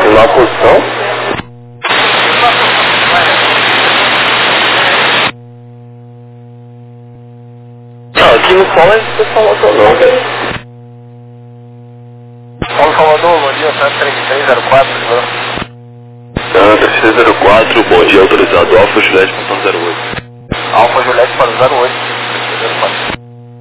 Na posição? Não, aqui no Sol é Salvador não, velho. Paulo Salvador, bom dia, 3304, ligou. 3604, bom dia, autorizado Alfa Juliette para 08. Alfa Juliette para 08, 3304.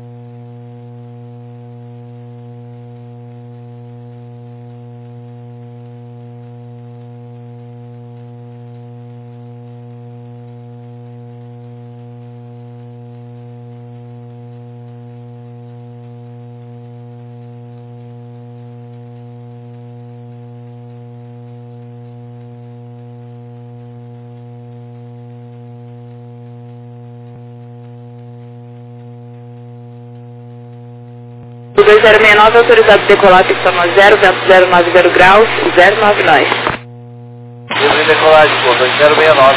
O 2069 autorizado decolar, pistão 0, vento 090 graus, 09 nós. Livre decolagem, pô, 2069.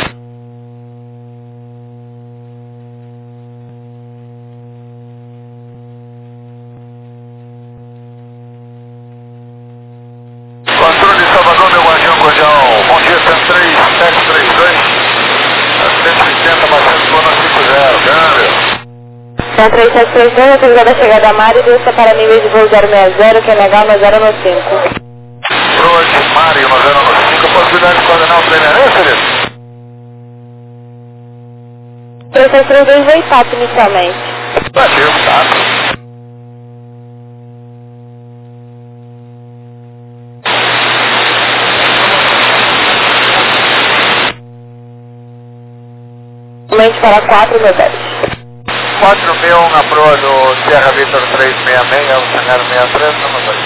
Controle de Salvador, meu guardião, bom dia, 13732, 180, bastante boa na 50, câmbio. 3732, autorizado a chegada a Mari, desça para nível de voo 060, QNH 9095. Proje, Mário, 9095, possibilidade de coordenar o treinamento, Felipe? 3732 veio TAP inicialmente. Bateu, tá. Mente para 4, meu 10. 461 na proa do Sierra Victor 366, o Sangaro 63, não mais.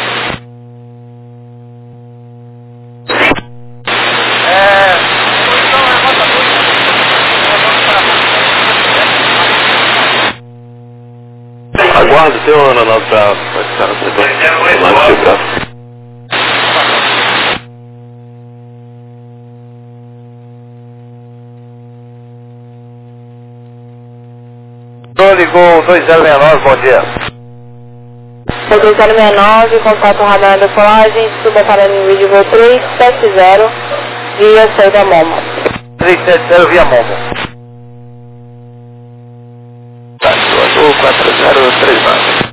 Aguardo, tem uma aeronave para estar no setor. Lá chegar. Ligou 2069, bom dia. O 2069, contato radar da decolagem, suba para nível de voo 370, via saída Momo. 370 via Momo. Tá, Azul 4039.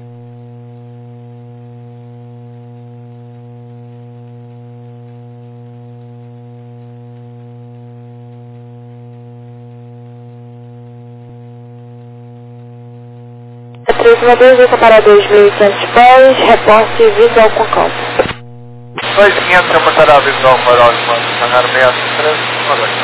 Uma desvia para 2.500 pés, reporte visual com campo. 2500, reportará a visual para o Sangaro 63, boa noite.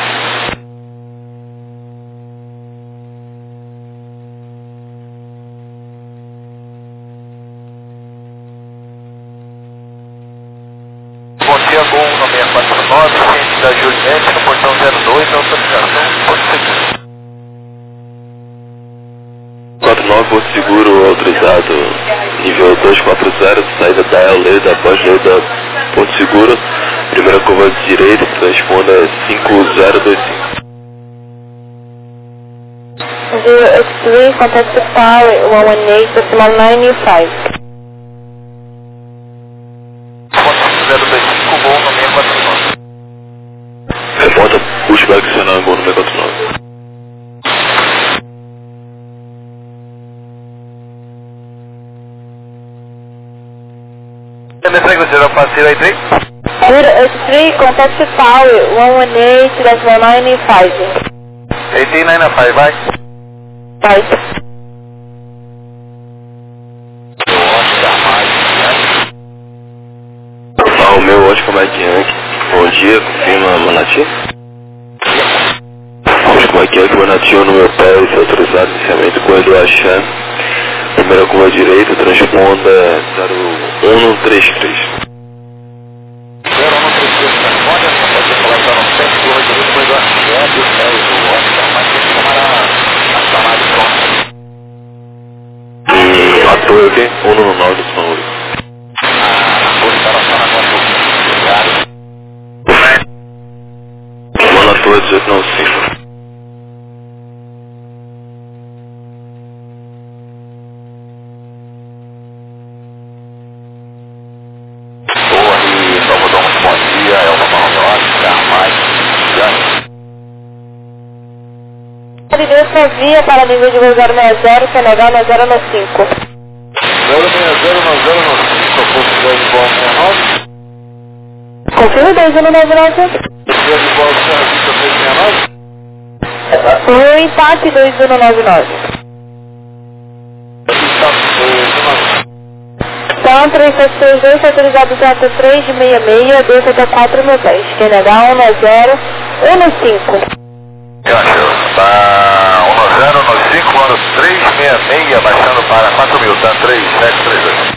Bom dia, Gol 9649, ciente da Juliette, no portão 02, autorização, pode seguir. 49, Porto Seguro, autorizado nível 240, saída da Leda, após Leda, Porto Seguro, primeira curva de direita, responda 5025. 083, contact the tower 118, decimal 95. Ponto 025, Gol 9649. Reporta pushback sinal em Gol 649. Frequency, eu passei aí, 3? 083, contact the tower 118, decimal 95. 1895, vai. Right. O meu Oscar Mike, bom dia, confirma Manati. Oscar Mike, Manati no meu pé, foi autorizado inicialmente com ele Axan. Primeira curva direita, transponda 0133. 0133, responde, essa pode falar para o 7, curva direita, depois do Axan, do céu, do Oscar, mas tem que tomar a chamada pronta. A torre aqui, 199 do São Luís. Mano, a torre 1895. Torre, Salvador, muito bom dia. via para nível de voo 060, CNH 90 no 5. 060 no 5, posto 2 de bola 69. Confirma 2199. Via de bola Serra Vista 369. O empate 2199. Então, 3762, foi autorizado jato 3 de 66, desça até 4 no 10. QNH 190, 1 no 5. Tá 1-0 no 5, ano 366, baixando para 4.000, tá 3732.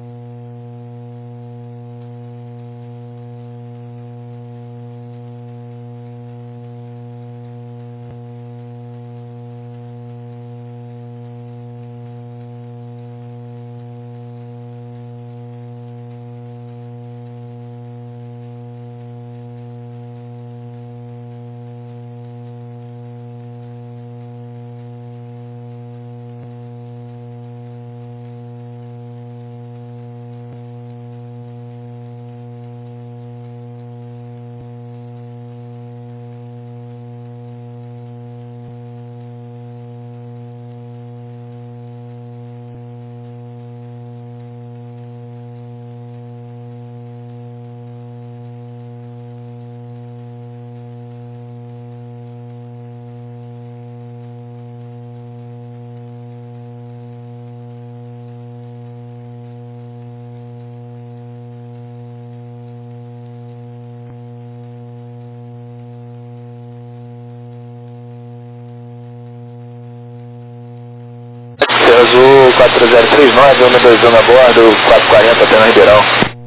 Azul 4039, 121 a bordo, 440 até na Ribeirão.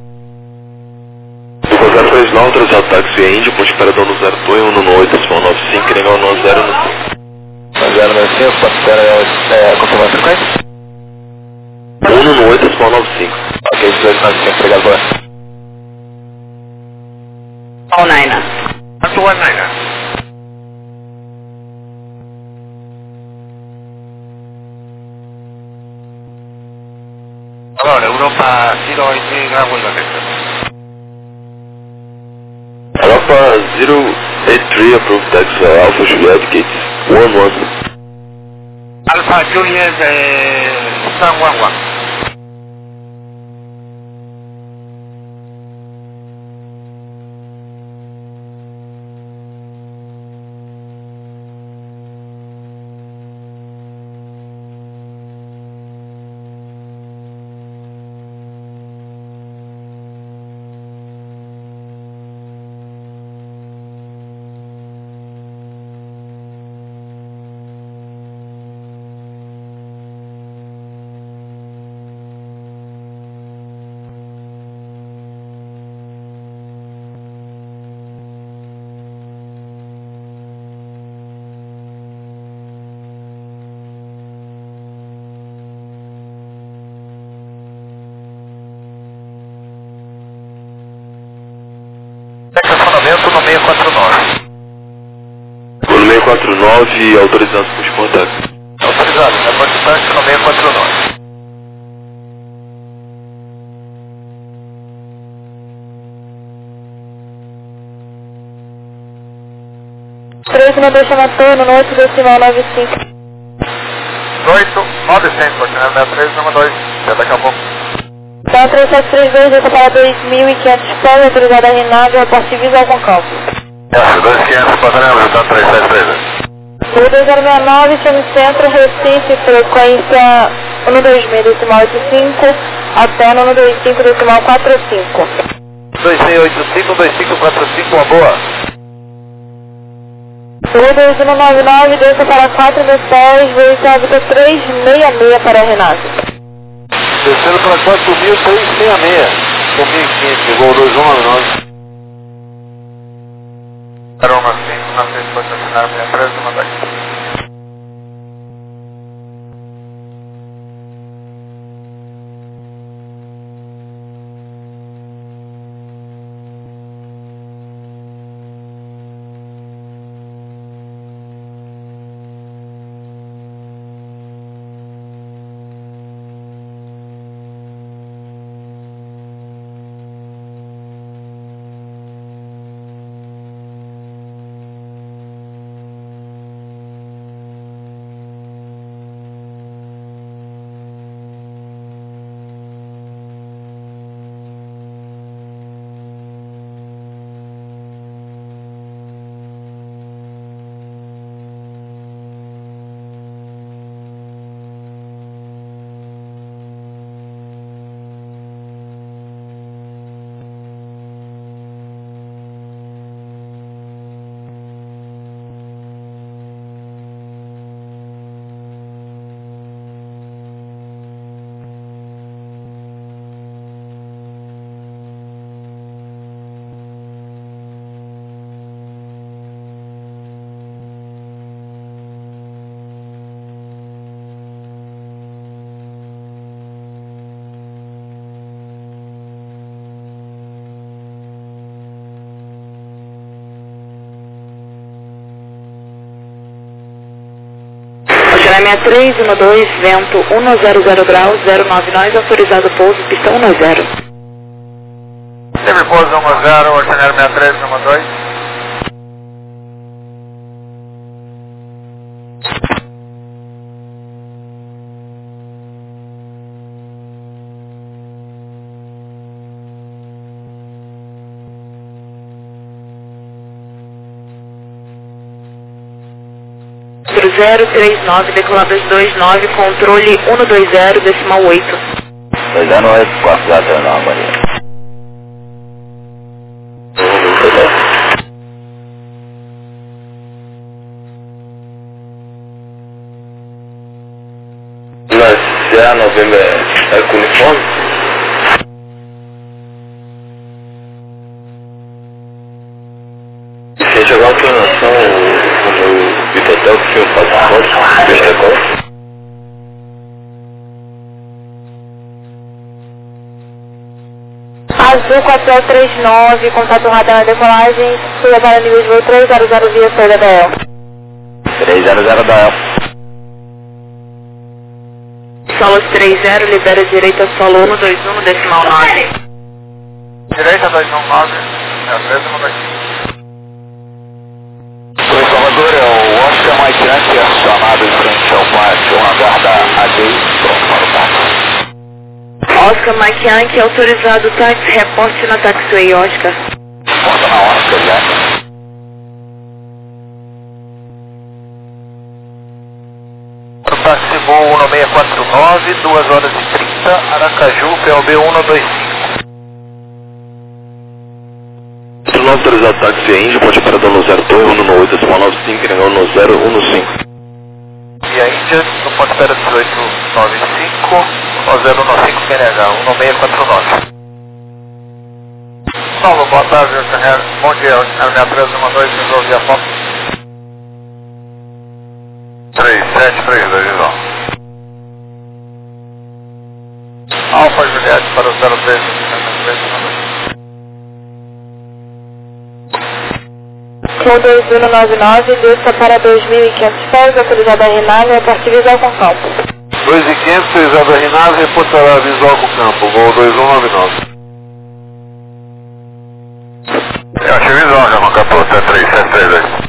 039, autorizado táxi via Índia, ponte parador no 02, 118, decimal 95, QNH 190 no 5. 095, pode esperar confirmar a frequência? 118, decimal 95. Ok, 1895, obrigado, boa. All Niner. That's 19. Allora, Europa 01 grado da testa. Europa 083, approved taxi Alpha Juliet, gate 11. Alfa Juliet 311. Estacionamento no 649. No 649, autorizado por contato. Autorizado, né? Participaste no 649. Três no deixamento no 8 decimal 95. 18, 900, continuando 63, número 2. Já daqui a pouco. Então, 3732, desça para 2.500 pés, autorizado a Rinaldo, reporte visual com cálculo. 2500, padrão, então 3732. O 2069, centro, Recife, frequência 126 decimal 85, até no 125 decimal 45. 2685, 2545, uma boa. O 2199, desça para 4 mil pés, veículo óbito 366 para Renato. Descendo para 4.366. 1.500, voo 2199. Era uma 5, na frente pode assinar minha empresa, mandar aqui. Jeremia 312, vento 100 graus, 099, autorizado pouso, pista 10. Teve pouso 10, Oceanário 6312. Centro 039, decolar 229, controle 120, decimal 8. 209, 449, Maria. Mas se a novembro é com uniforme? Se chegar a autorização, o meu Vitotel que eu faço foto, deixa a cola. Azul 4039, contato radar na decolagem, suba para nível de voo 300 via saída da El. 300 da El. Solo 30, libera direita solo 121, decimal 9. Direita 219, é a mesma daqui. Oi, Salvador, é o Oscar Mike Yankee, acionado em frente ao pátio, uma guarda AD, pronto para o táxi. Oscar Mike Yankee, autorizado táxi, reporte na taxiway Oscar. Conta na Oscar Yankee. Táxi voo 1649, 2h30, Aracaju, PLB 125. No autorizado táxi Índio, pode operador no 0 Torre, 198, decimal 95, negão no 015. E a Índia, no ponto espera 1895, 015 PNH, 1649. Paulo, boa tarde, Oceanário. Bom dia, Oceanário 6312, resolvi a foto. 3732, visual. Alfa Juliette para o 03, Flow 2199, desça para 2.500 pés, autorizado a RNAV, a partir visual com campo. 2.500, Isabel Rinaldi, reportará visual com campo, voo 2199. Eu achei visual já com campo, 3732.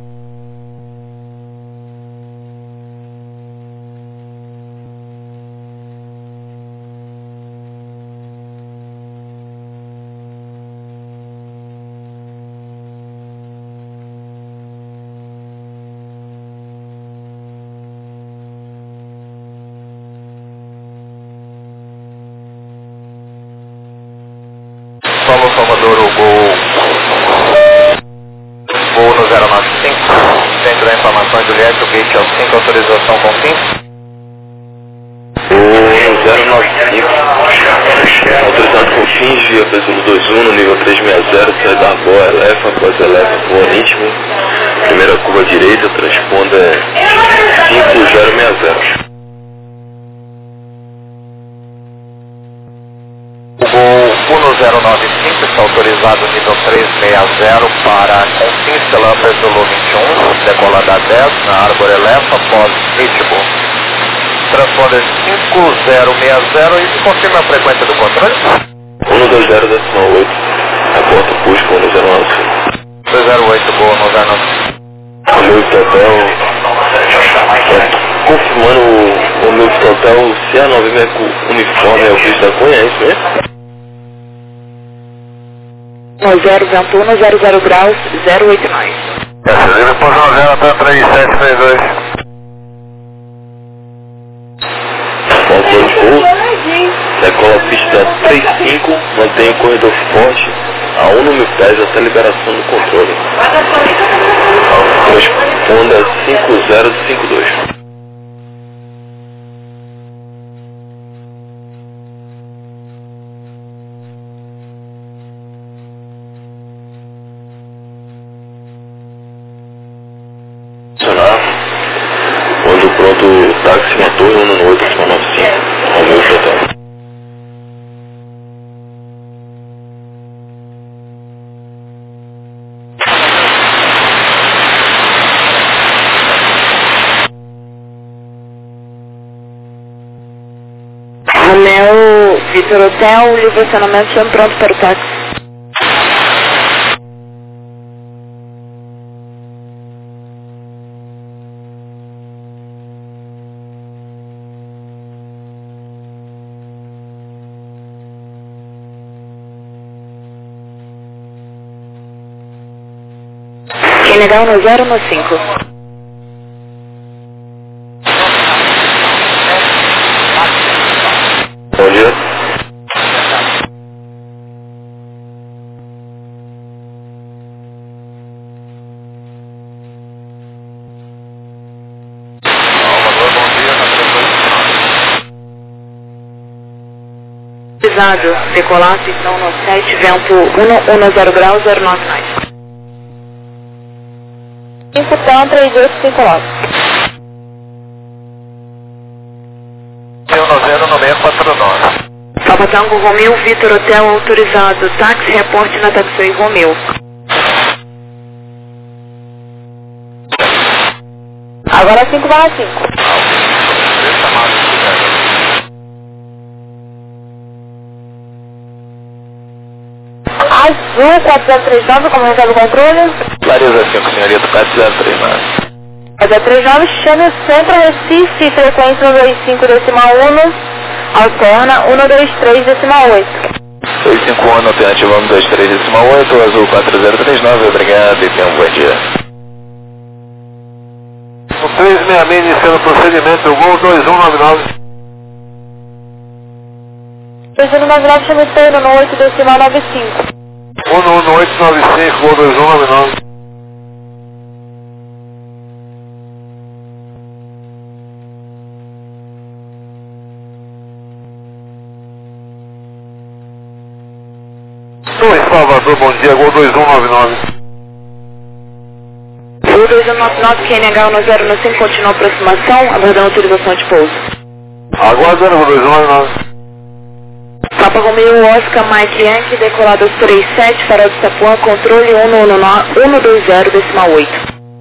Paulo Salvador, o voo no 095, centro da informação Juliette, o gate é o 5, autorização com fim. O 095, autorizado com fins, via presumo 21, no nível 360, sai da boa, eleva, após eleva, voa íntimo, primeira curva direita, transponda 5060. O voo 1095 está autorizado nível 360 para Confins pela Zulu 21, decolada a 10 na Arbor Eleva após Pitbull. Transponder 5060 e confirma a frequência do controle. 120, decimal 8, reporta Cusco 109. 208, boa, 109. O meu total, confirmando o meu total, se a 9 é com uniforme é o visto da Cunha, é isso mesmo? 10, vento 100 graus, 089. Essa livre por 90 até 3732. Controle voo, decola pista 35, mantém o corredor forte a 1.000 pés até a liberação do controle. Corresponda a 5052. Quando pronto, o táxi matou 198, 95, ao meu total. Vitor Hotel, livre acionamento, chame pronto para o táxi. Legal no 0 no 5. Bom dia. Decolar, então no 7, vento 110 graus, 09 nós. 5 TAM 3859. 190 no 649. Papa Tango Romeu, Vitor Hotel autorizado. Táxi, reporte na Taxi Romeu. Agora 5/5. Azul 4039, como recebe o controle? Clareza 5, senhorita, 4039. 4039, chame o centro Recife, frequência 125,1, alterna 123,8. 651, alternativa 123,8, azul 4039, obrigado e tenha um bom dia. O 366 iniciando o procedimento, Gol 2199. 2199, chame o centro no 8,95. 11895, Gol 2199. Salvador, bom dia, Gol 2199. Gol 2199, QNH 10 no 5, continua a aproximação, aguardando autorização de pouso. Aguardando, Gol 2199. Papa Romeo Oscar Mike Yankee, decolado 37, farol de Itapuã, controle 120,8.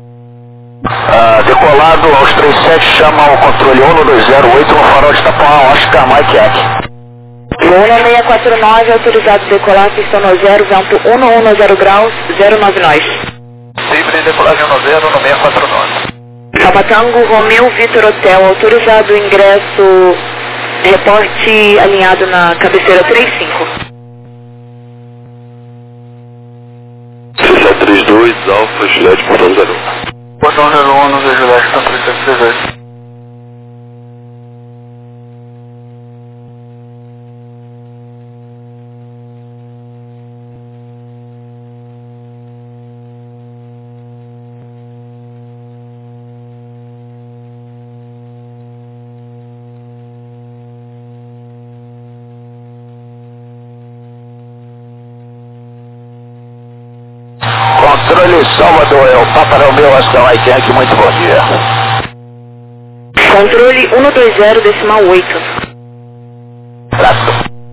Decolado aos 37, chama o controle 120,8 no farol de Itapuã, Oscar Mike Yankee. Luna 649, autorizado a decolar, pistão no 0, vento 110 graus, 09 nós. Livre decolagem no 0 no 649. Papa Tango Romeu Vitor Hotel, autorizado o ingresso, reporte alinhado na cabeceira 35. 6732, Alfa, Juliette, portão 01. Portão 01 no Juliette, portão 3732. Controle Salvador, é o Papa Romeu Oscar Mike Yankee, muito bom dia. Controle 120,8. Trato.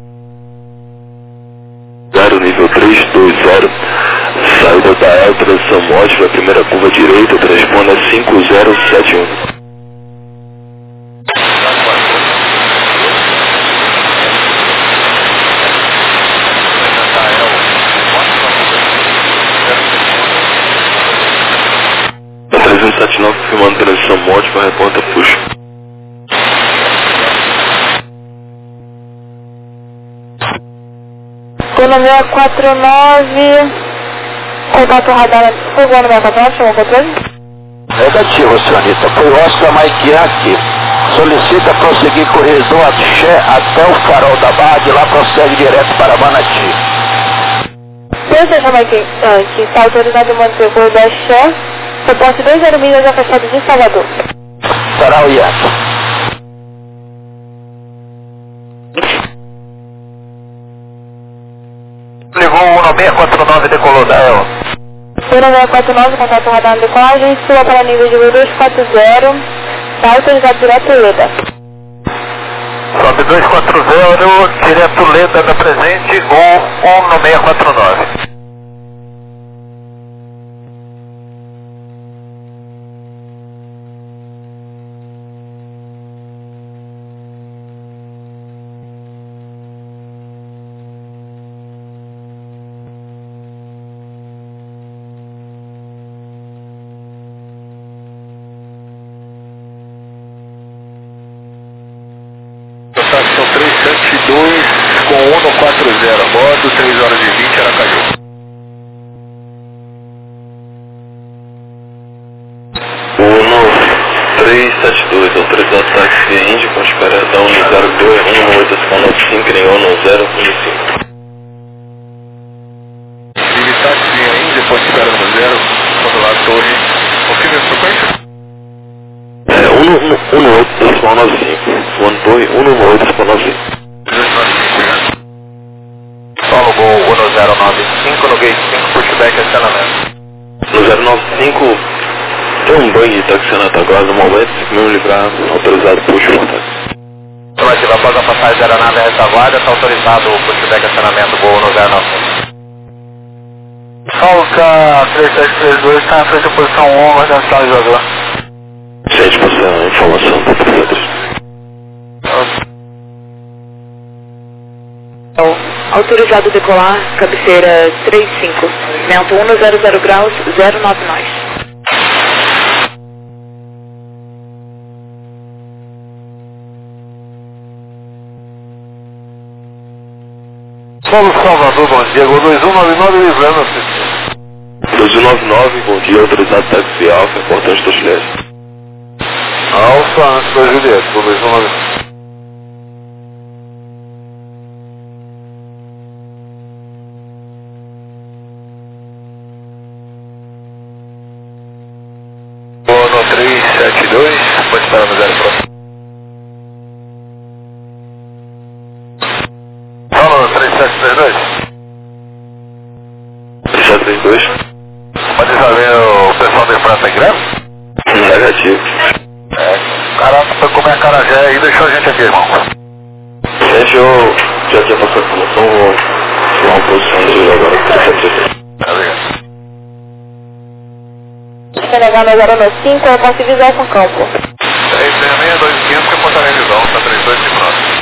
0, nível 320, saída da El, transição móvel, primeira curva direita, transpona 5071. A 379 filmando transição móvel, reporta push. Gol 649, contato radar, foi gol 649, chamou o controle? Negativo, senhorita. Foi Oscar Mike Yankee. Solicita prosseguir corredor Axé até o farol da Barra, de lá prossegue direto para Manati. Você chama aqui, que está autorizado a manter o corredor Axé, suporte 20 milhas afastado de Salvador. Será o Yankee. Ligou 19649, decolou da El. 649, contato radar na decolagem, sua para nível de 240, está autorizado direto Leda. Sobe 240, direto Leda da presente, Gol 19649. com 140, bordo 3 horas e 20, Aracaju. 1372, autorizado táxi Indy com esperação no 02-11895 em 1015. Táxi Indy, ponto de espera no 0, controlado torre, confirma a frequência? 11895, one torre 11895. Solo Gol 1095 no gate 5, pushback acionamento. No 095, tem um banho de taxionata agora no momento, 5.000 livrar, autorizado push no táxi. Afirmativo, após a passagem da aeronave a retaguarda, está autorizado o pushback acionamento Gol 1095. Falca 3732, está na frente da posição 1, guardando sinal de jogador. 7%, informação da 33. Autorizado decolar, cabeceira 35, vento 100 graus, 09 nós. Solo Salvador, bom dia, Gol 2199 livrando a 2199, bom dia, autorizado táxi Alfa, importante da Juliette. Alfa antes da Juliette, Gol 2199. Bono 372, pode esperar no 0 próximo. Fala 3732. 3732. Pode saber o pessoal da França greve? Negativo. O cara foi comer a carajé e deixou a gente aqui, irmão. Gente, eu já tinha passado a informação, vou tomar uma posição de agora, 3732. Obrigado. Senegal no 095, eu posso visar com campo. 366, 2500, que é Ponta Revisão, tá 3259.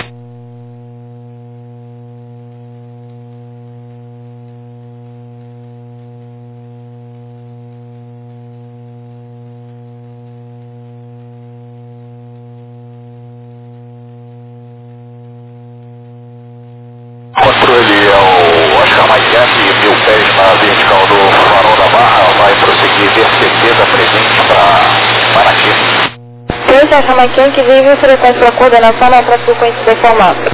Controle ao Oscar Mike 1000 pés na vertical do farol da barra, vai prosseguir certeza presente para Paraty. 3 Oscar Mike que vive frequência para coordenação na própria frequência deformada.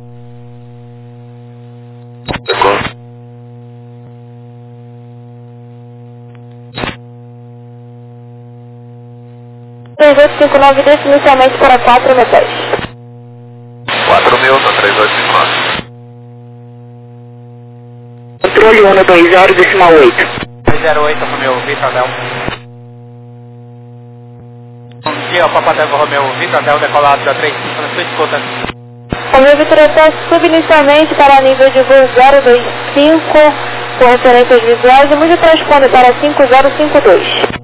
Decorou. 3859 desce inicialmente para 4 metais. 4000, tá 3859. Controle 120, decimal 8. 308, Romeu, Vitor Del. Bom dia, Papatango Romeu, Vitor Del, decolado da 35 na sua escuta. Romeu Vitor Hotel subinicialmente para nível de voo 025, com referências visuais, e muito transponder para 5052.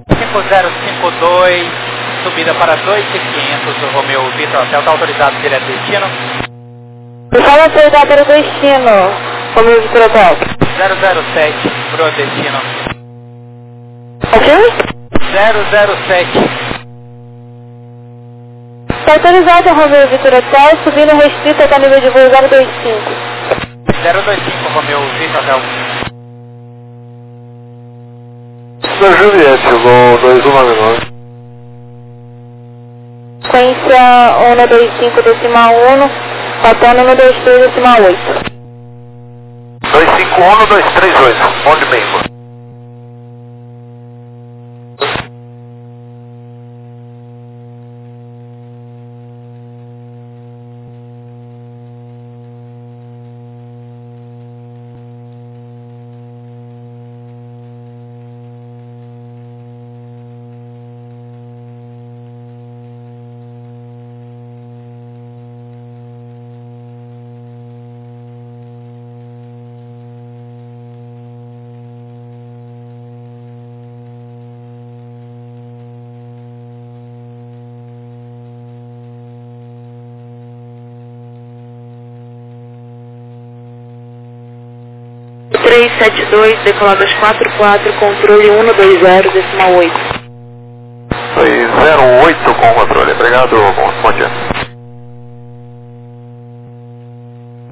5052, subida para 2500, o Romeu Vitor Hotel, está autorizado direto destino. Fala autorizado para o destino, Romeu Vitor Hotel. 007, pro destino. Ok? 007. Está autorizado, Romeu Vitor Hotel, subindo restrito até nível de voo 025. 025, Romeu Vitor Hotel. Da Juliette, Gol 2199. Sequência 125 decimal 1, hotel número 23 decimal 8. 251, 238, onde mesmo? O 372, decoladas 44, controle 120, decimal 8. 208 com controle, obrigado, bom dia.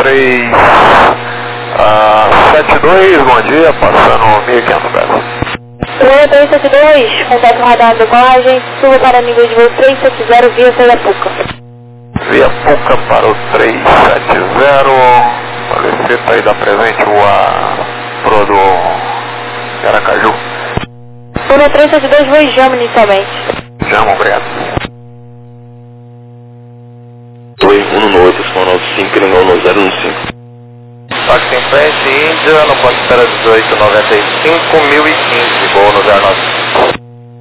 1372, bom dia, passando 1500 metros. 1372, contato radar de decolagem, suba para nível de voo 370 via saída Puca. Via Puca para o 370, solicita aí da presente pro do Aracaju. Puna 372, voo e Jama inicialmente. Jama, obrigado. 218, são 95, ligou no 015. Táxi em frente, Índia, no ponto espera 1895, 1015, voo no 09.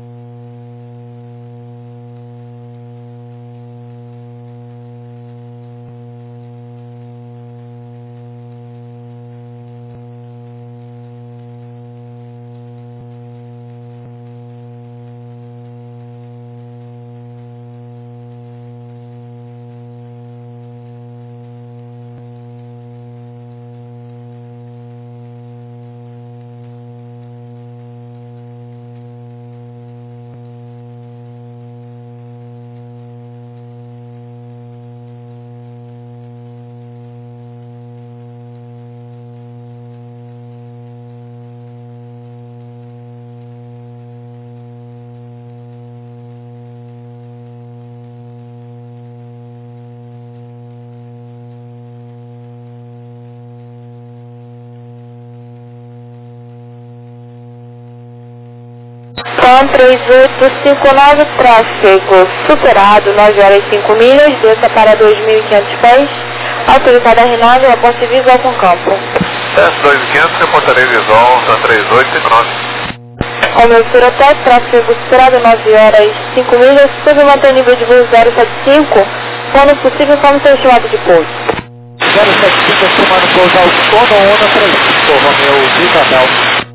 Então, 3859, tráfego superado, 9 horas e 5 milhas, desça para 2.500 pés, autorizada a RNAV, aposto visual com campo. Teste 2500, reportarei visual, San 3859. Comeu hotel, tráfego superado, 9 horas e 5 milhas, sobre manter nível de voo 075, quando possível, como seu estimado de pouso. 075, estimando pouso ao sono 135, Romeu Vitor Hotel.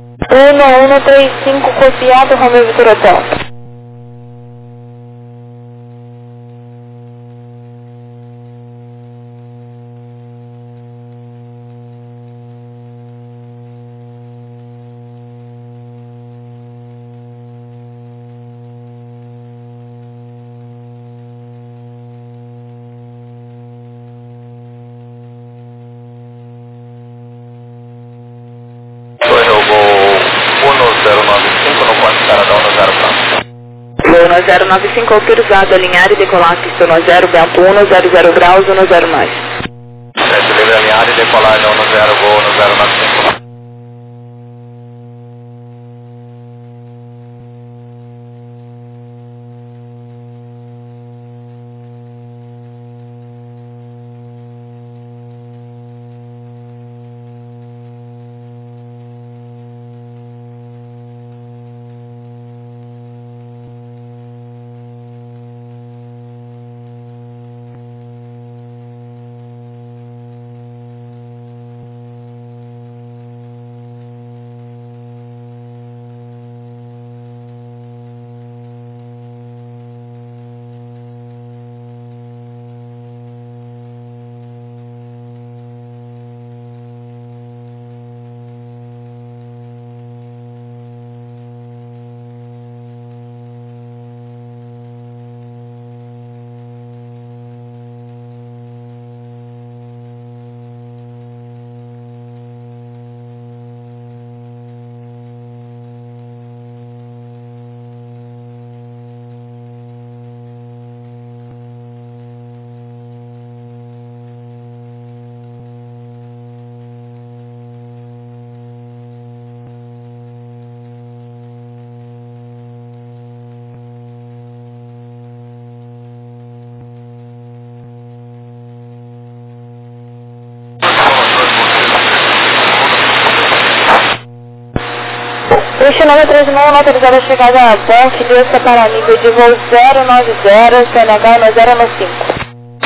1135, copiado, Romeu Vitor Hotel. Voo no 095, autorizado a alinhar e decolar pista no 0, vento 1, 00 graus, 10 mais. Teste livre alinhar e decolar no 0, voo no 095. Destinado a 3.000, autorizada a chegada a Bonk, desça para nível de voo 090, CNH no 095.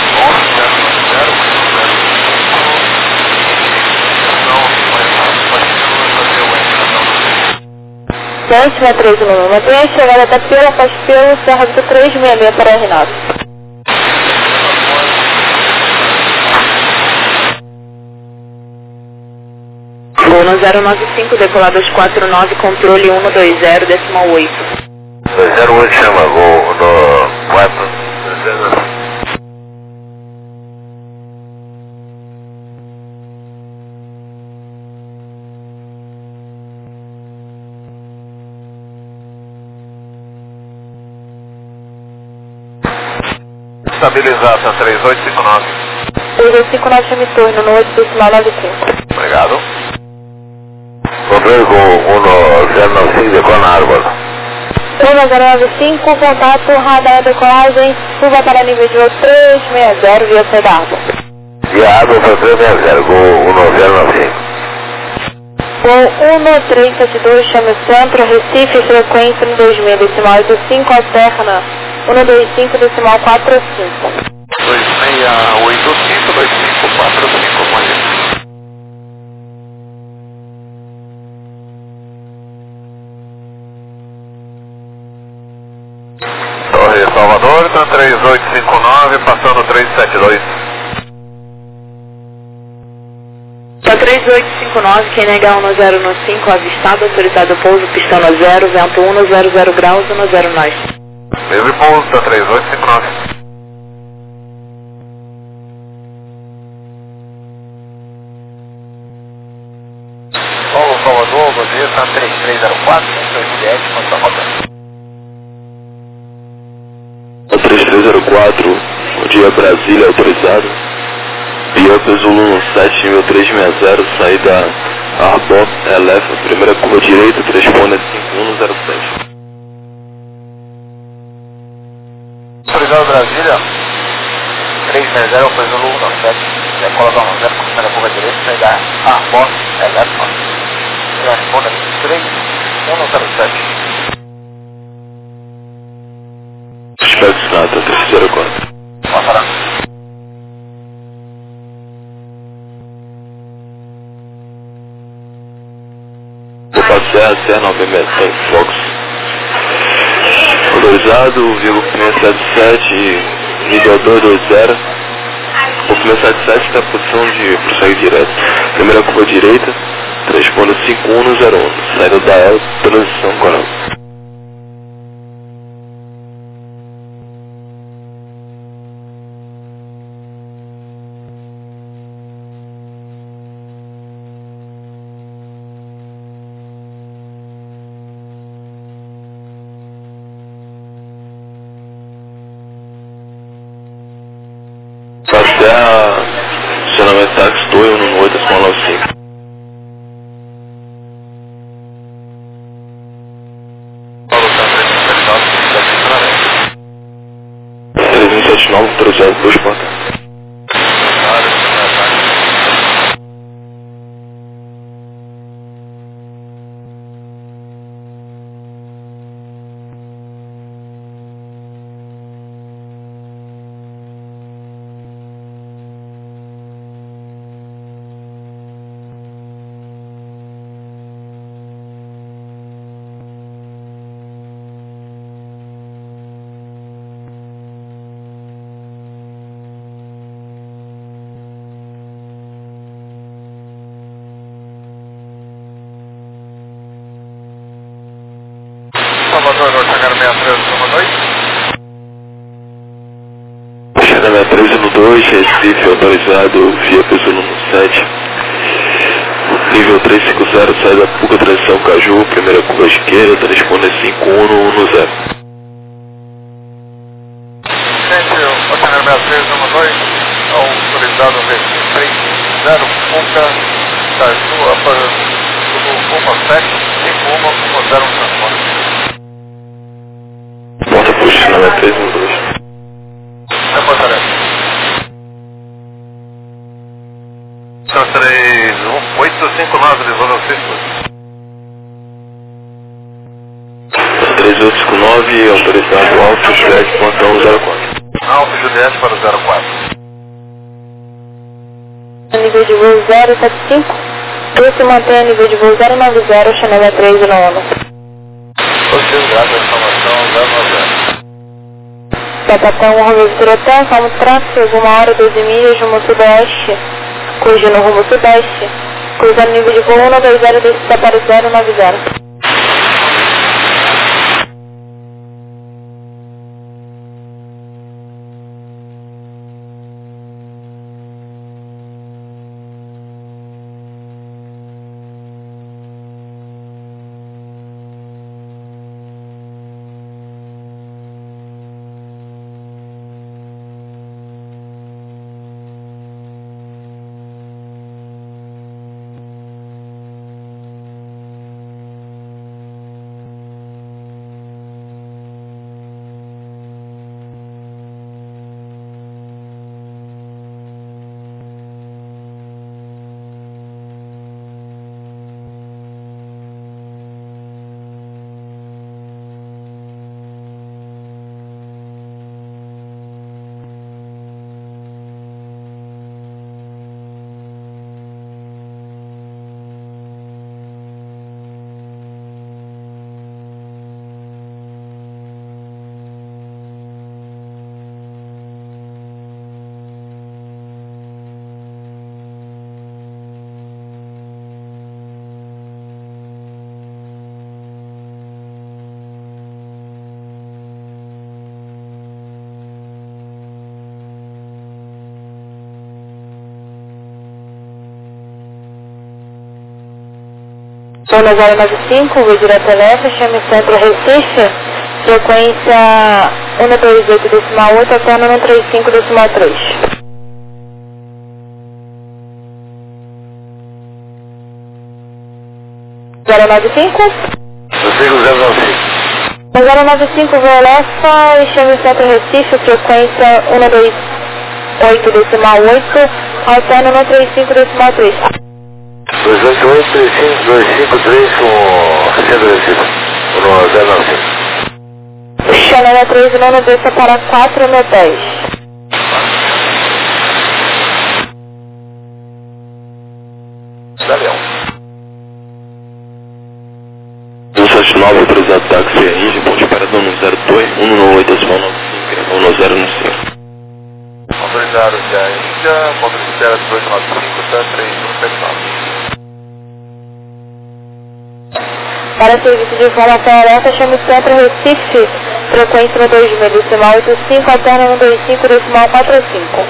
Teste na 3.1, mantenha a chegada até pela Pastelo, Serra do 366 para a R9. Voo no 095, decolado às 49, controle 120, decimal 8. 208 chama, voo no 4. Estabilizado, 3859. 3859 chama turno no 8,95. Obrigado. Controle com 1095 de Cona Árbor. 1095, contato, radar decolagem, suba para nível de voo 360 via Cedarbo. Via Árbor para 360, com 1095. Voo 1372, chame o centro, Recife, frequência no 2000, decimal 85, alterna 125, decimal 45. 2685, 2545, Maria. Torre Salvador, tá 3859, passando 372. Tá 3859, quem negar 1095, avistado, autorizado pouso, pistão no 0, vento 1, 00 graus, 10 nós. Livre pouso, tá 3859. Paulo Salvador, bom dia, tá 3304, São Juliette, quanto tá rodando? 3304, bom dia, Brasília, autorizado. Bianca Zulu 17, nível 360, saída Arbor, Elefa, primeira curva direita, transponder 5107. Autorizado Brasília, 360, Opel Zulu 17, decola da 10, primeira curva direita, saída Arbor, Elefa, transponder 3107. Espero que nada, 304. Vamos parar. Vou passear a Serra 960 Fox. Autorizado, vírgula 677, nível 220. O 677 está em posição de prossegue direto. Primeira curva direita, transponder 5101. Saída da L, transição coral. Passear, estacionamento táxi 2118, small 95. Paulo tá 379, autorizado 2 portas. Salvador, Norte 63, 2. Chega 312, Recife, autorizado via Peso 7. Nível 350, saída Puca, transição Caju, primeira curva esquerda, transponder 5110. Gente, o Norte 63, 2. Autorizado Recife 30, Puca, Caju, para 17, 51, 10, transponder. Porta puxa, 312. São 3859 de Zona Cisco. 3859, autorizado Alto Juliette, plantão 04. Alto Juliette para o 04. Nível de voo 075, se mantém a nível de voo 090, chanela 3 no ONU. Positivo, graças à informação 090. Tapatão, Romeu Sirotã, como tráfego, 1 hora 12 milhas, rumo sudoeste, corrigindo rumo sudeste, cruzando nível de voo 120, descida para o 090. 1095, voo direto leste, chame centro Recife, frequência 128,8 até 135,3. 095? 095, voo leste, chame centro Recife, frequência 128,8 até 135,3. 288-35-253 com centro Recife, no 095. Chanel 3, nono desça para 4 no 10. Daleão. 179, autorizado táxi aí, ponto de parada no 02, 198,95, no 015. Autorizado de Índia, ponto de espera 295, tá 3179. Para serviço de informação alerta, chame centro Recife, frequência no 2000,85 até 125,45.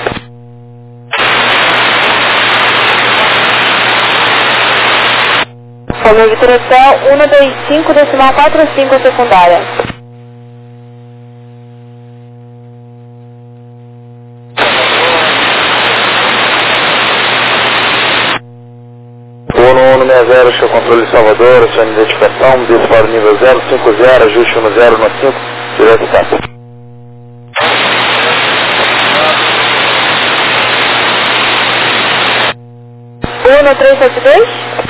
Como Vitor Hotel, 125,45 secundária. Uno 160, show controle Salvador, sua identificação, desce para o nível 050, ajuste 1095, direto TAP. 1372?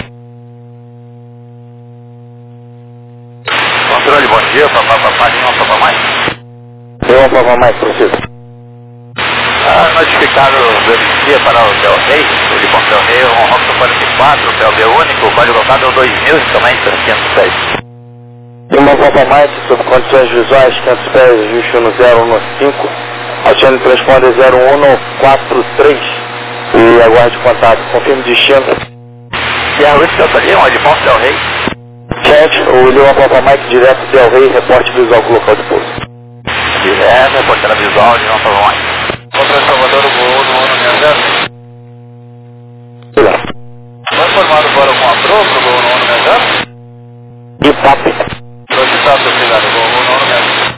Controle, bom dia, papapá, nenhuma papamai. Deu uma mais, procedo. Notificado do MCA para o Del Rey, o de Ponte Del Rey, um Roxo 44, PLB único, código locado 2000, também 500 pés. E uma volta mais, sob condições visuais, 500 pés, ajuste 1015, Altiano transponder 0143 e aguarde contato, confirme destino. Sierra Whisky Otolion, de Ponte Del Rey. Chat, o Leon Papa Mike, direto Del Rey, reporte visual com local de pouso. Direto, reportando visual de Nova York. Contra Salvador, o voo no 160. Olá. Foi informado para algum apro pro voo no 160? De TAP. Solicitado, obrigado, voo no 160.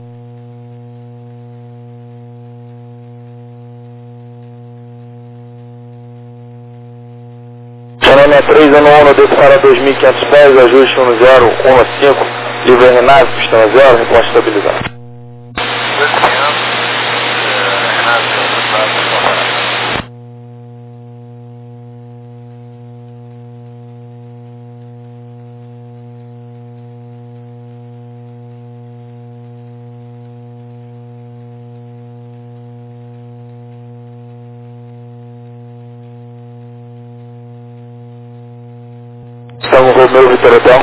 Sonônia 3, ano 1, desce para 2.500 pés, ajuste 1015, livre Renato, pistão 0, reporte estabilizado. 2.500, Renato, Estamos no meu Vitor Hotel.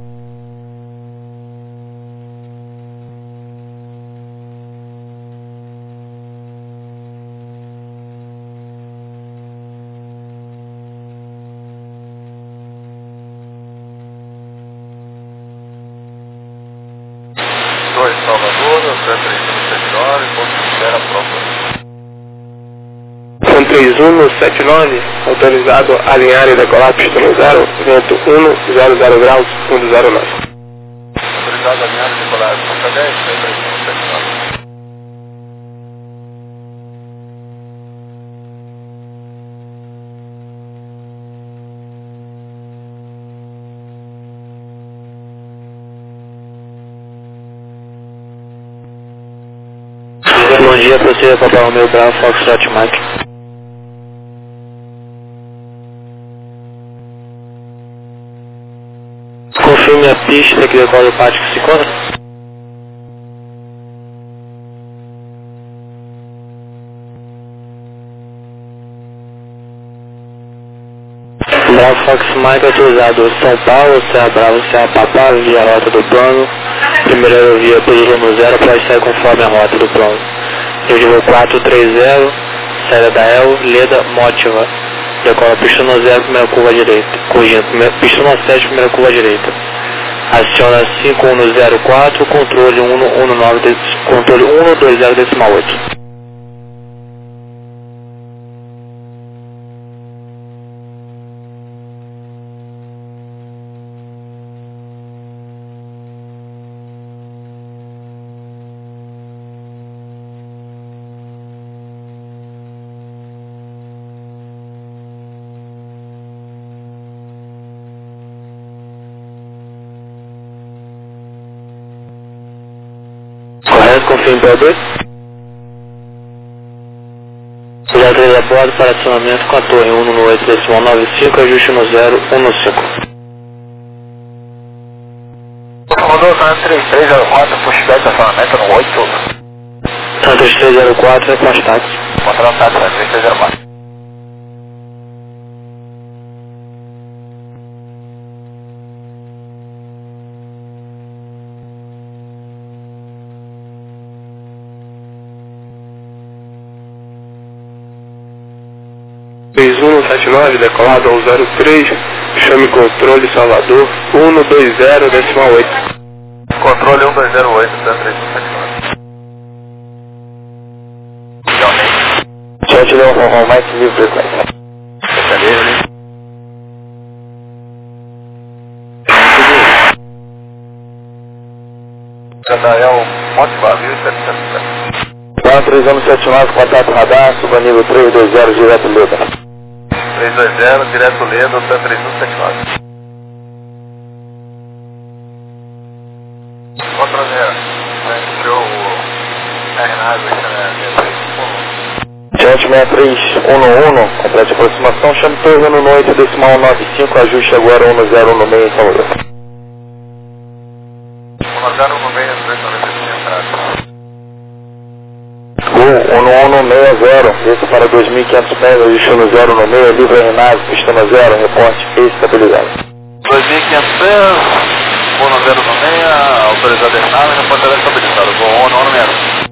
Salvador, 379, ponto de espera própria. 3179, autorizado a alinhar e decolar pista no 0, vento 100 graus, 109. Autorizado a alinhar e decolar pista 10, 3179. Bom dia, você Papai Romeo Bravo, Foxtrot Mike. Confirme a pista que decola o pátio que se encontra. Bravo Fox Mike autorizado São Paulo, Serra Bravo, Serra Papá, via rota do plano. Primeira aerovia pelo no 0, pode sair conforme a rota do plano. Nível 430, saída da El, Leda, Mótiva. Decola pista no 0, primeira curva direita. Corrigindo, pista no 7, primeira curva direita. Aciona 5104, controle 119, controle 120,8. confirme para 2. 03 a bordo para acionamento com a torre 1 no 8,95, ajuste no 015. Comandou Santa 3304, pushback, acionamento no 8. Santa 3304 é contato. Contratado Santa 3304. Decolado ao 03, chame controle Salvador 120,8. Controle 1208, Santa 3304. Chat Leão Ronron, Mike livre frequência. Fica livre. Candael, Monte Bavio, 777. 379, contato radar, suba nível 320, direto Leda. 320, direto Leda, Santa 3179. Contra 0. Entrou o Renato aí, né? Chat 6311, complete aproximação, chame torre no 8,95, ajuste agora 10 no meio em Salvador. 10 no meio, 295 entrada. Gol 1160, desça para 2.500 pés, ajuste no 0 no meio, livre Renato, sistema 0, reporte estabilizado. 2.500 pés, voo no 0 no meio, autorizado a nave, reporte estabilizado. Voo 1160.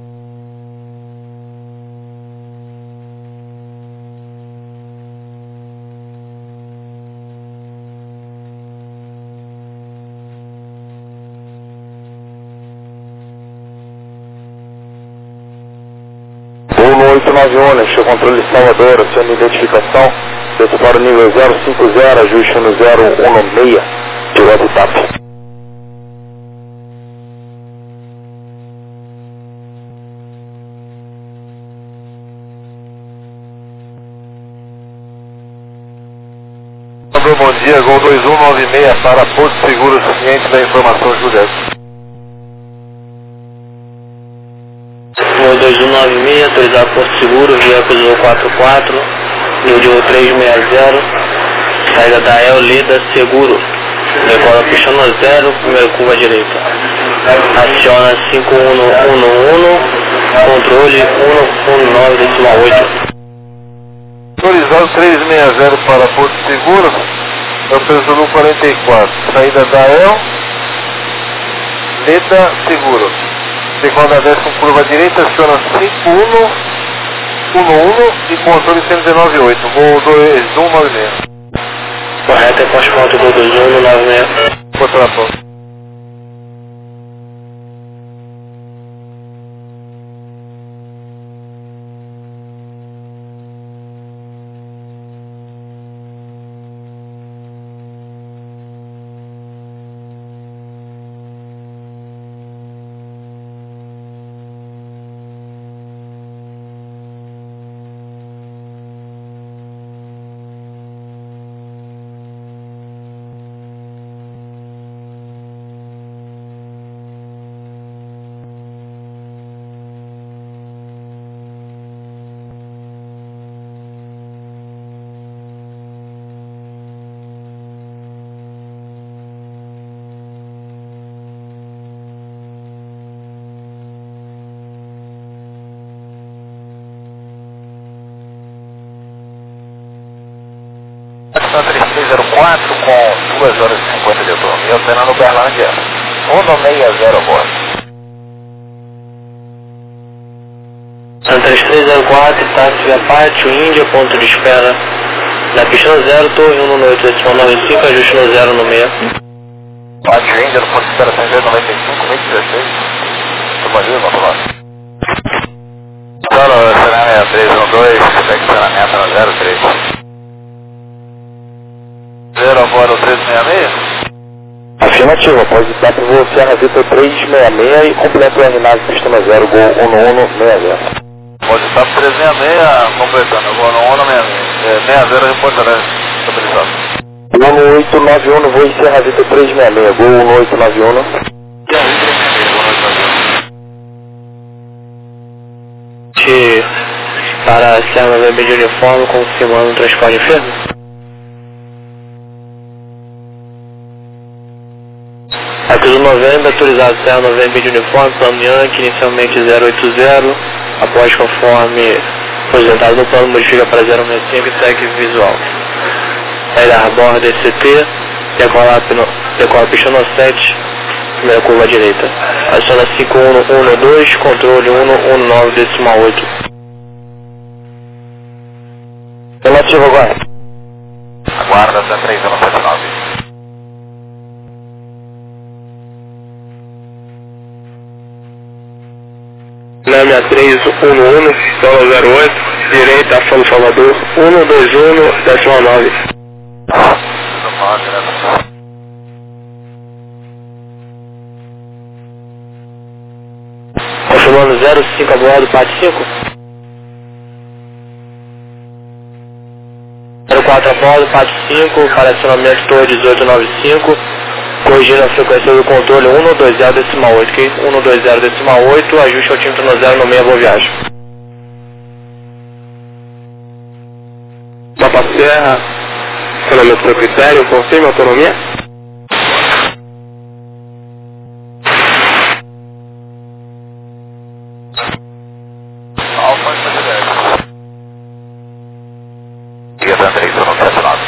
Gol no 891, este é o controle Salvador, acione identificação, desça para o nível 050, ajuste no 016, direto TAP. Bom dia, Gol 2196 para Porto Seguro, ciente da informação, Juliette. Gol 2196, autorizado Porto Seguro, via Cruzou 44, nível 360, saída da El Leda Seguro, decola pista no 0, primeira curva à direita. Aciona 5111, controle 119,8. Autorizado 360 para Porto Seguro, empresa no 44, saída da El, Leda Seguro. Decola 10 com curva direita, aciona 5111 e controle 119,8, voo 2196. Correto, é pós-ponto Gol 2196. Contraponto. Santa 3304 com 2 horas e 50 de autonomia, operando Uberlândia 160 bordo. Santa 3304, táxi Apache, Índia, ponto de espera na pista no 0, torre 118,95, ajuste no 0 no meio. Apache Índia, no ponto de espera 195, 2016, Subaria, vamos lá. Solo, Serena 6312, segue estacionamento no 03. 0 agora o 366? Afirmativa, pode dar para você a Vita 366 e completa o RNAV sistema 0, Gol 1160. Pode estar para 366, completando, vou no 1160, reportará estabilizado. Gol no 891, vou encerrar a Vita 366, Gol no 891. 17 para Serra Novembro de uniforme, confirmando o transporte enfermo. Acusou Novembro, autorizado Serra Novembro de uniforme, plano Yankee, inicialmente 080, após conforme apresentado no plano, modifica para 065 e segue visual. Radar borda DCT, decola pista no 7, primeira curva à direita. Aciona 5112, controle 119,8. Relativo agora. Aguarda até 3079. Lâmina 311, solo 08, direita, São Salvador, 121,9. Confirmando 05 a bordo, parte 5. 04 a bordo, parte 5, para acionamento torre 1895, corrigindo a frequência do controle 120,8, ok? 120,8, ajuste altímetro no 0 no meio, boa viagem. Mapa Serra, acionamento por critério, confirme autonomia. Alfa 10. Guia da 3179.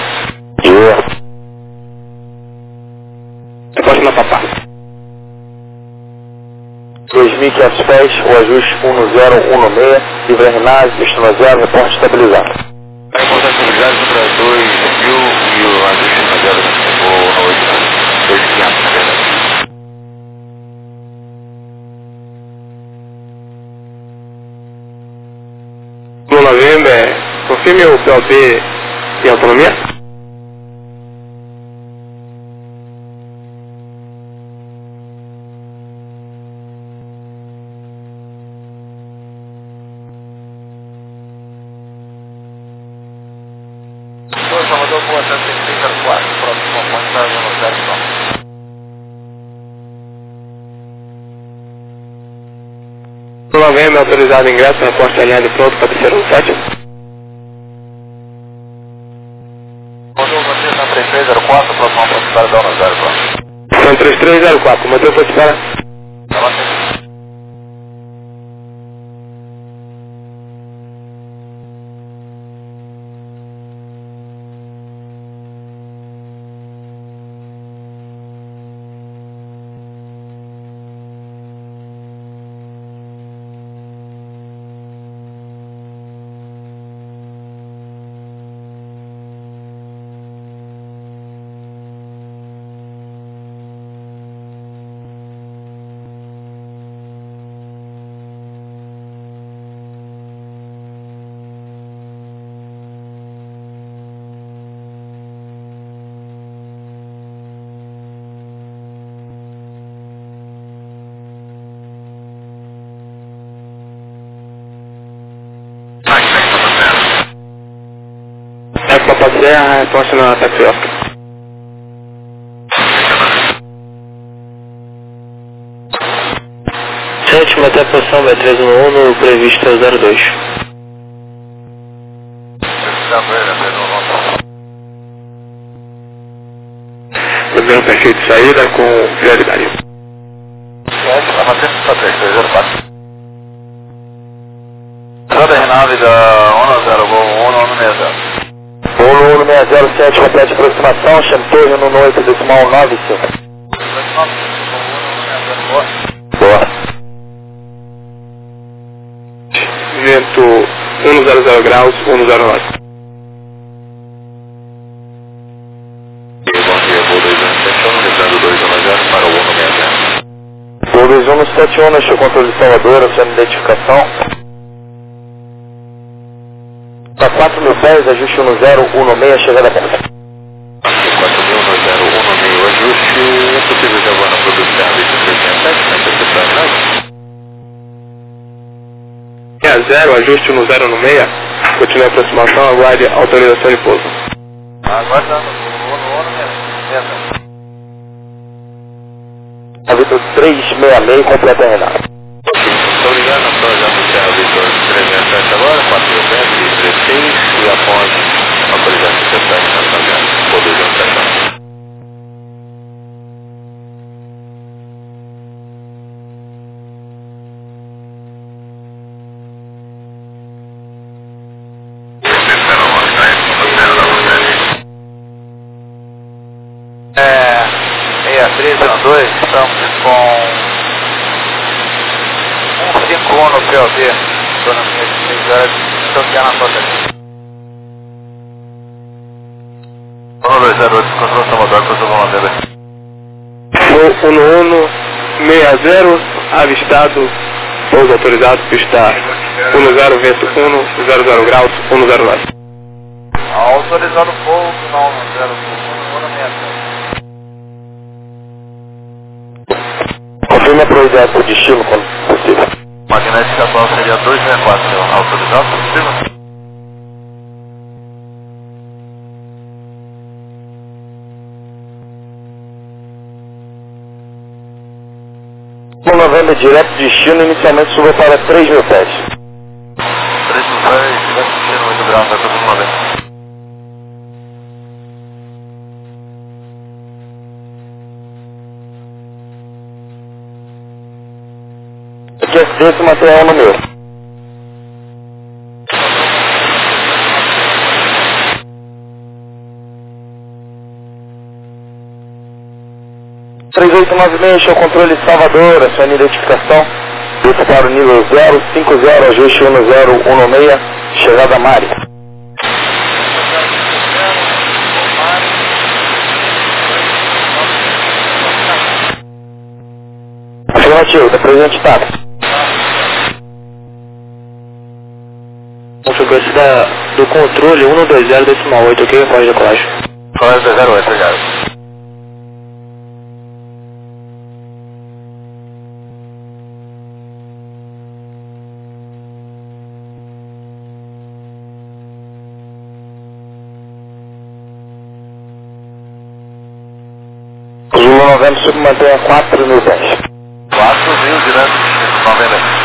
Depois na papá. 2.500 pés, o ajuste 1016, livre renase, destino 0, reporte estabilizado. A estabilidade para 2.000 e o ajuste na 0 no 8, 2.500 na verdade. No Novembro, confirme o PLP e autonomia. Salvador, boa tarde, 604, próximo ponto, no 0 km. No Novembro, autorizado ingresso, reporte alinhado e pronto para descer no 7. Mandou você na 3304, próximo ponto, no 0 km. São 3304, motor pode parar. Papa Serra, reporte na taxi Oscar. Sétima até a posição B311, previsto é 02. Primeiro perfil de saída com prioridade. Roda renave da 101 Bolo 1607, complete aproximação, chame torre no 8,95. Boa. Vento 100 graus, 109. Bom dia, Bolo 2171, lembrando 210 para o 160. Bolo 2171, este é o controle de Salvador, a sua identificação. Para 4.000 pés, ajuste 1016, chegada a ponta. 4.016, ajuste, é possível já voar na produção de 367, É 0, ajuste 1016, continue a aproximação, aguarde autorização de pouso. Aguardando, mesmo. A Vitor 366, completa a renata. Muito obrigado, já no Serra Vitor. 367 agora, 416 e após autorizar 67, por 217. É, 6312, estamos com 151 no POV, dona minha de 6 horas, campeão na conta aqui. 1208, controle Salvador, controle Londrina. Voo 1160, avistado, pouso autorizado, pista 10, vento 1, 00 graus, 109. Autorizado pouso, não, 0, Confirma projeto de destino quando possível. magnética atual seria 264, autorizado, possível? Novembro direto de destino, inicialmente suba para 3.000 pés. 3.000 pés, direto de destino, 8 graus, vai todo mundo bem. Aqui é acidente, material no meu. Show controle Salvador, a sua identificação. Desce para o nível 050, ajuste 1016, chegada Mari. Afirmativo, da presente tá. Frequência do controle 120.8, ok? Corre de colagem. Colagem 208, obrigado. Zulu 90, submantenha 4.000 pés. 4.000 direto de 90.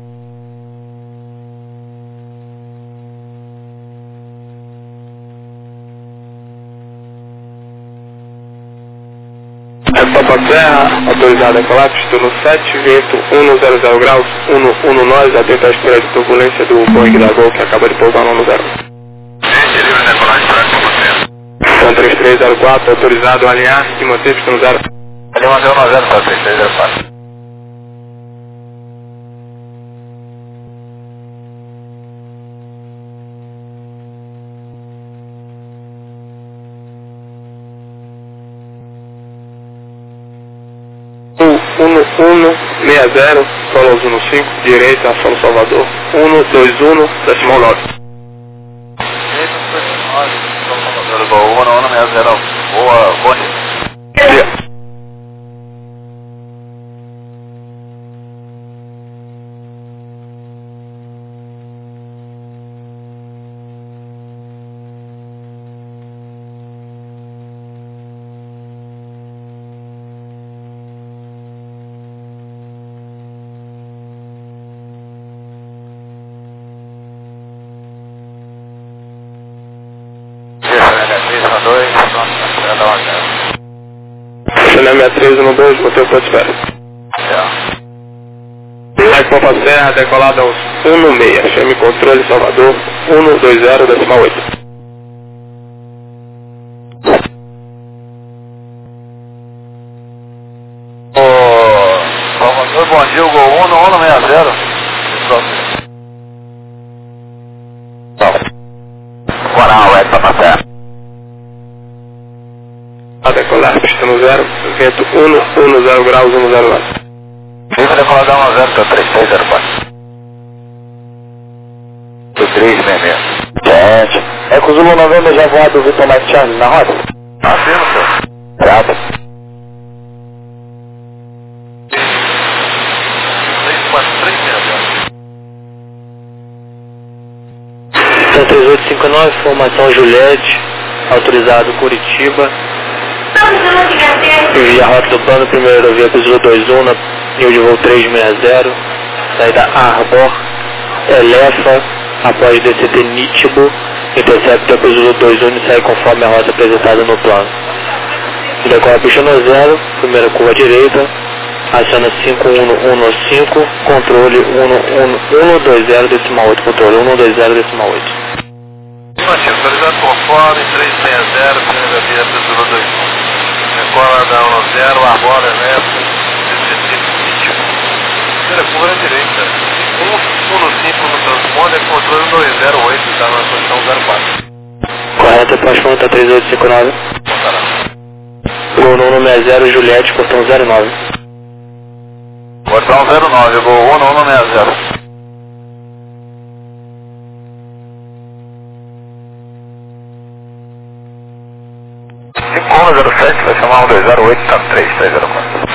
Topa Serra, autorizada a decolar, turno 7, vento 100 graus, 119, atenta à espera de turbulência do Boeing da Gol que acaba de pousar no 10. Livre decolagem para Topa Serra. Então 3304, autorizado a alinhar e manter pista no 0. Ele mandou 90 para 3304. Sul 1160, solo 15, direita, São Salvador, 121, decimal 9. Boa, 160, boa, bom dia. Cinema 312, motor para espera. Mike Topa Serra, decolada aos 16, chame controle Salvador, 120, decimal 8. Salvador, bom dia, o Gol 1, 160. Coral, Topa Serra. A decolar, pista no 0, vento 110 graus, 109. Livre decolada 10 para 3604. 366. Gente, é com o Zulu 90 já voado o Vitor Mike Charlie na roda? Ah, sim, senhor. Grava. 3859, formação Juliette, autorizado Curitiba. Via rota do plano, primeiro via Zulu 21, nível de voo 360, saída Arbor, Elefa, após DCT nítido, intercepta para o Zulu 21 e sai conforme a rota apresentada no plano. Decola pista no 0, primeira curva direita, aciona 5115, controle 120 decimal 8, controle 120 decimal 8. Matias, autorizado conforme 360, primeira via para o Zulu 21. Decola da 10, agora Elefa, DCT nítido. Primeira curva na direita. 115 no transponder, controle 208, está na posição 04. Correto, próximo está 3859. Gol 160, Juliette, portão 09. Portão 09, gol 160. Vai chamar 1208, tá 3304.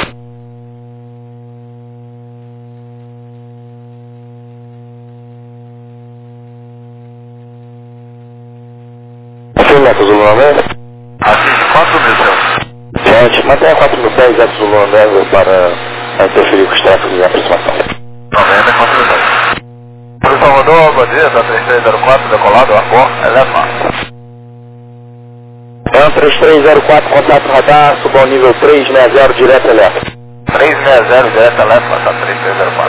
Sim, Zulu André. Assiste 4.000. Gente, mantenha 4.010 Zulu André para interferir com os tráfegos de aproximação. 90 4.010. Para o Salvador, bom dia, tá 3304, decolado, Arbor, Elefa. É 3304, contato radar, suba ao nível 360, direto Elefa. 360, direto Elefa, tá 3304.